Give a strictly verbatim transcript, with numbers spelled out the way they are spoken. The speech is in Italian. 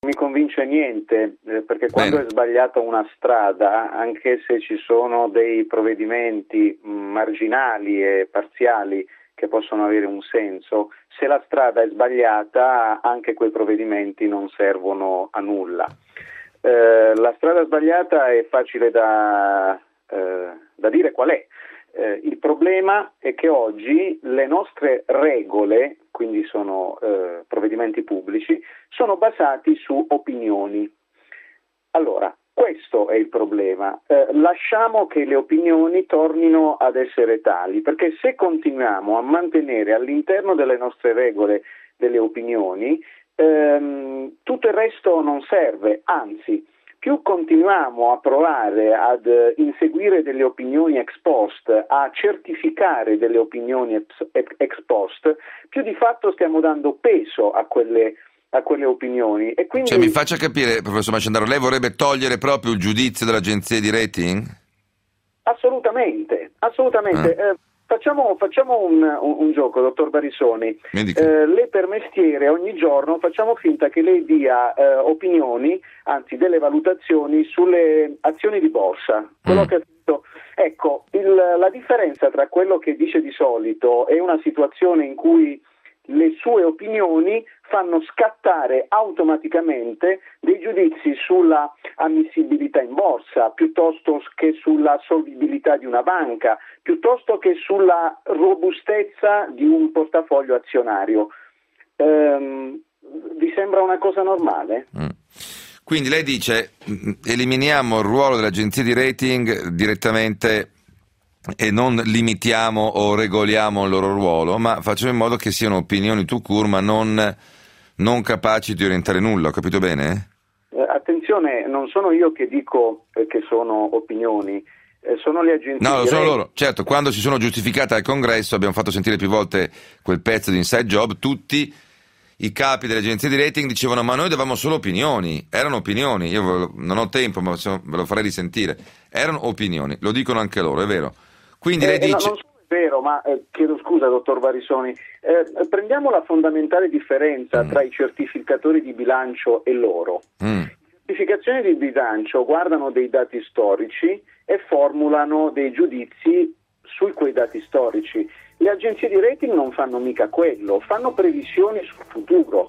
mi convince niente, eh, perché quando Bene. è sbagliata una strada, anche se ci sono dei provvedimenti mh, marginali e parziali che possono avere un senso, se la strada è sbagliata anche quei provvedimenti non servono a nulla. Eh, la strada sbagliata è facile da, eh, da dire qual è. Eh, il problema è che oggi le nostre regole, quindi sono eh, provvedimenti pubblici, sono basati su opinioni. Allora, questo è il problema. Eh, lasciamo che le opinioni tornino ad essere tali, perché se continuiamo a mantenere all'interno delle nostre regole delle opinioni, ehm, tutto il resto non serve, anzi, più continuiamo a provare ad eh, inseguire delle opinioni ex post, a certificare delle opinioni ex, ex post, più di fatto stiamo dando peso a quelle a quelle opinioni. E quindi... Cioè, mi faccia capire, professor Masciandaro, lei vorrebbe togliere proprio il giudizio delle agenzie di rating? Assolutamente, assolutamente. Ah. Eh, facciamo facciamo un, un, un gioco, dottor Barisoni. Mi dica. Eh, lei per mestiere ogni giorno facciamo finta che lei dia eh, opinioni, anzi delle valutazioni sulle azioni di borsa. Quello Mm. che ha detto. Ecco, il, la differenza tra quello che dice di solito e una situazione in cui le sue opinioni fanno scattare automaticamente dei giudizi sulla ammissibilità in borsa, piuttosto che sulla solvibilità di una banca, piuttosto che sulla robustezza di un portafoglio azionario. Ehm, vi sembra una cosa normale? Mm. Quindi lei dice eliminiamo il ruolo delle agenzie di rating direttamente e non limitiamo o regoliamo il loro ruolo, ma facciamo in modo che siano opinioni tout court, ma non, non capaci di orientare nulla, ho capito bene? Eh, attenzione, non sono io che dico eh, che sono opinioni, eh, sono le agenzie No, lo di sono rating. loro. Certo, quando si sono giustificate al congresso, abbiamo fatto sentire più volte quel pezzo di Inside Job, tutti i capi delle agenzie di rating dicevano ma noi davamo solo opinioni, erano opinioni, io ve lo- non ho tempo ma insomma, ve lo farei risentire, erano opinioni, lo dicono anche loro, è vero. Quindi lei Eh, no, dice... non solo è vero, ma eh, chiedo scusa, dottor Barisoni, eh, prendiamo la fondamentale differenza Mm. tra i certificatori di bilancio e loro. Mm. Le certificazioni di bilancio guardano dei dati storici e formulano dei giudizi su quei dati storici. Le agenzie di rating non fanno mica quello, fanno previsioni sul futuro.